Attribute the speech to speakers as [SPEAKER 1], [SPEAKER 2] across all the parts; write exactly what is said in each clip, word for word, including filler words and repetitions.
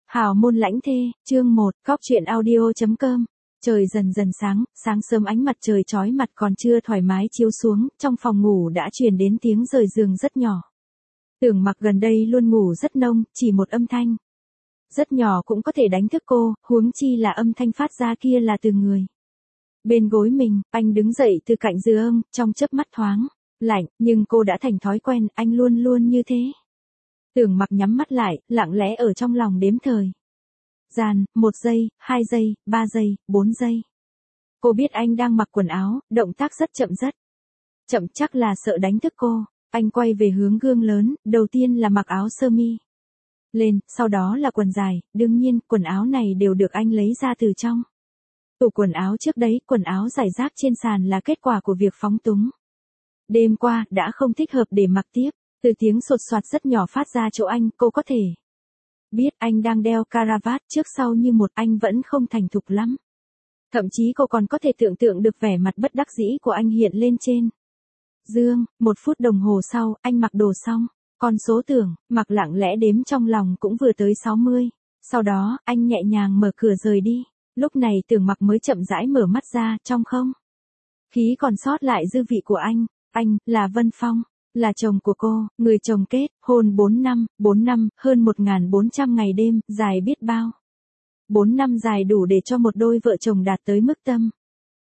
[SPEAKER 1] Hào môn lãnh thê, chương một, cóc truyện audio chấm com. Trời dần dần sáng, sáng sớm ánh mặt trời chói mặt còn chưa thoải mái chiếu xuống, trong phòng ngủ đã truyền đến tiếng rời giường rất nhỏ. Tưởng Mặc gần đây luôn ngủ rất nông, chỉ một âm thanh rất nhỏ cũng có thể đánh thức cô, huống chi là âm thanh phát ra kia là từ người bên gối mình. Anh đứng dậy từ cạnh giường, trong chớp mắt thoáng lạnh, nhưng cô đã thành thói quen, anh luôn luôn như thế. Tưởng Mặc nhắm mắt lại, lặng lẽ ở trong lòng đếm thời gian, một giây, hai giây, ba giây, bốn giây. Cô biết anh đang mặc quần áo, động tác rất chậm rất chậm, chắc là sợ đánh thức cô. Anh quay về hướng gương lớn, đầu tiên là mặc áo sơ mi lên, sau đó là quần dài, đương nhiên, quần áo này đều được anh lấy ra từ trong tủ quần áo trước đấy, quần áo rải rác trên sàn là kết quả của việc phóng túng đêm qua, đã không thích hợp để mặc tiếp. Từ tiếng sột soạt rất nhỏ phát ra chỗ anh, cô có thể biết anh đang đeo caravat trước sau như một, anh vẫn không thành thục lắm. Thậm chí cô còn có thể tưởng tượng được vẻ mặt bất đắc dĩ của anh hiện lên trên giường. Một phút đồng hồ sau, anh mặc đồ xong. Con số Tưởng Mặc lặng lẽ đếm trong lòng cũng vừa tới sáu mươi. Sau đó, anh nhẹ nhàng mở cửa rời đi. Lúc này Tưởng Mặc mới chậm rãi mở mắt ra, trong không khí còn sót lại dư vị của anh. Anh, là Vân Phong. Là chồng của cô, người chồng kết, hôn bốn năm, bốn năm, hơn một nghìn bốn trăm ngày đêm, dài biết bao. bốn năm dài đủ để cho một đôi vợ chồng đạt tới mức tâm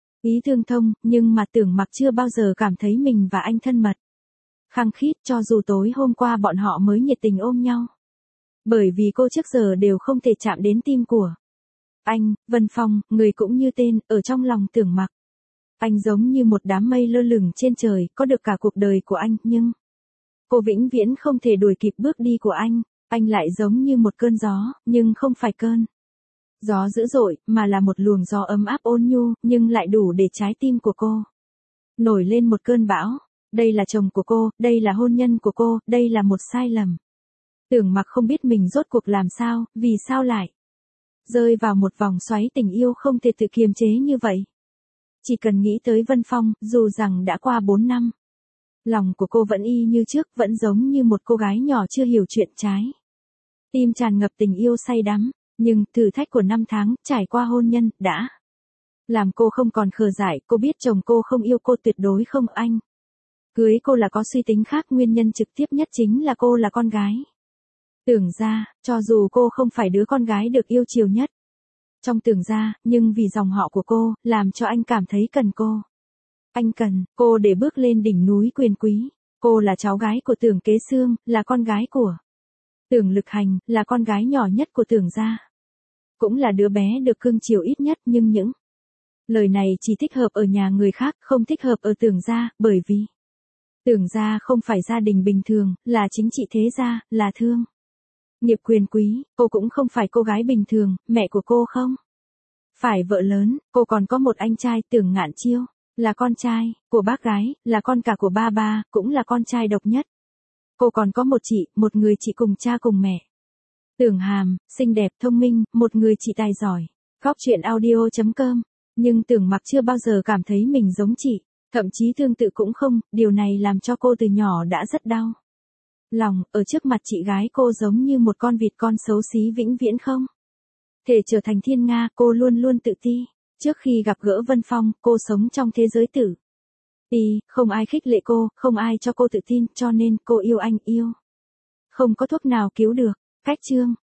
[SPEAKER 1] ý tương thông, nhưng mà Tưởng Mặc chưa bao giờ cảm thấy mình và anh thân mật khăng khít, cho dù tối hôm qua bọn họ mới nhiệt tình ôm nhau. Bởi vì cô trước giờ đều không thể chạm đến tim của anh. Vân Phong, người cũng như tên, ở trong lòng Tưởng Mặc. Anh giống như một đám mây lơ lửng trên trời, có được cả cuộc đời của anh, nhưng cô vĩnh viễn không thể đuổi kịp bước đi của anh. Anh lại giống như một cơn gió, nhưng không phải cơn gió dữ dội, mà là một luồng gió ấm áp ôn nhu, nhưng lại đủ để trái tim của cô nổi lên một cơn bão. Đây là chồng của cô, đây là hôn nhân của cô, đây là một sai lầm. Tưởng Mặc không biết mình rốt cuộc làm sao, vì sao lại rơi vào một vòng xoáy tình yêu không thể tự kiềm chế như vậy. Chỉ cần nghĩ tới Vân Phong, dù rằng đã qua bốn năm, lòng của cô vẫn y như trước, vẫn giống như một cô gái nhỏ chưa hiểu chuyện, trái tim tràn ngập tình yêu say đắm. Nhưng, thử thách của năm tháng, trải qua hôn nhân, đã làm cô không còn khờ dại. Cô biết chồng cô không yêu cô, tuyệt đối không. Anh cưới cô là có suy tính khác, nguyên nhân trực tiếp nhất chính là cô là con gái Tưởng gia. Cho dù cô không phải đứa con gái được yêu chiều nhất trong Tưởng gia, nhưng vì dòng họ của cô, làm cho anh cảm thấy cần cô. Anh cần cô để bước lên đỉnh núi quyền quý. Cô là cháu gái của Tưởng Kế Xương, là con gái của Tưởng Lực Hành, là con gái nhỏ nhất của Tưởng gia. Cũng là đứa bé được cưng chiều ít nhất, nhưng những lời này chỉ thích hợp ở nhà người khác, không thích hợp ở Tưởng gia, bởi vì Tưởng gia không phải gia đình bình thường, là chính trị thế gia, là thương nghiệp quyền quý. Cô cũng không phải cô gái bình thường, mẹ của cô không phải vợ lớn, cô còn có một anh trai, Tưởng Ngạn Chiêu, là con trai của bác gái, là con cả của ba ba, cũng là con trai độc nhất. Cô còn có một chị, một người chị cùng cha cùng mẹ. Tưởng Hàm, xinh đẹp, thông minh, một người chị tài giỏi. Cóc truyện audio chấm com. Nhưng Tưởng Mặc chưa bao giờ cảm thấy mình giống chị, thậm chí tương tự cũng không. Điều này làm cho cô từ nhỏ đã rất đau lòng. Ở trước mặt chị gái cô giống như một con vịt con xấu xí vĩnh viễn không thể trở thành thiên nga. Cô luôn luôn tự ti. Trước khi gặp gỡ Vân Phong, cô sống trong thế giới tự ti, không ai khích lệ cô, không ai cho cô tự tin, cho nên cô yêu anh, yêu không có thuốc nào cứu được. Cách chương